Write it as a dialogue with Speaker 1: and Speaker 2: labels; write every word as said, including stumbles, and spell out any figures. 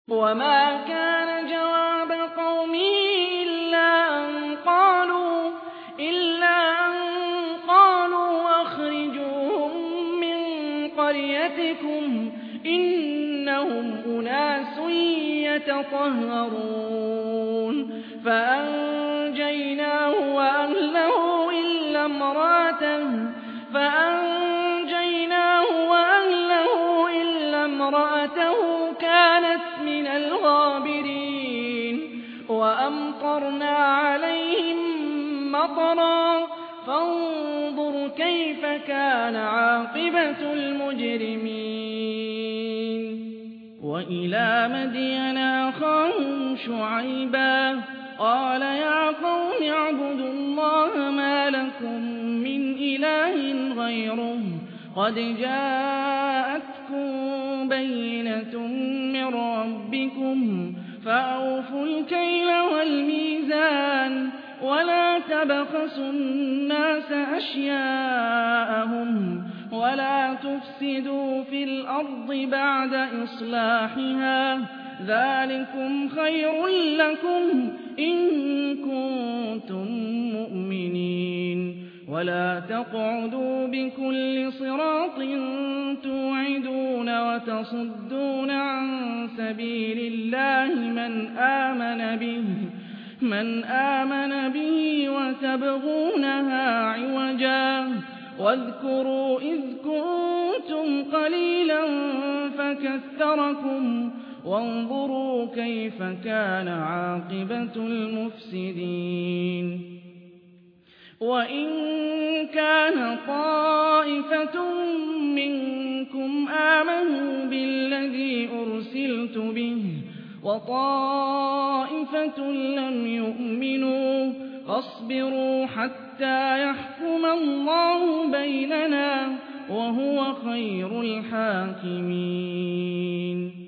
Speaker 1: وما كان جواب قومه إلا أن قالوا إلا أن قالوا أخرجوهم من قريتكم إنهم أناس يتطهرون فأنجيناه وأهله إلا امرأته فأنجيناه وأهله إلا امرأته كانت من الغابرين وأمطرنا عليهم مطرا فانظر كيف كان عاقبة المجرمين وإلى مدين أخاهم شعيبا قال يا قوم اعبدوا الله ما لكم من إله غيره قد جاءتكم بينة من ربكم فأوفوا الكيل والميزان ولا تبخسوا الناس أشياءهم ولا تفسدوا في الأرض بعد إصلاحها ذلكم خير لكم إن كنتم مؤمنين ولا تقعدوا بكل صراط توعدون وتصدون عن سبيل الله من آمن به من آمن به وتبغونها عوجا واذكروا إذ كنتم قليلا فكثركم وانظروا كيف كان عاقبة المفسدين وإن كان طائفة منكم آمنوا بالذي أرسلت به وطائفة لم يؤمنوا فاصبروا حتى يحكم الله بيننا وهو خير الحاكمين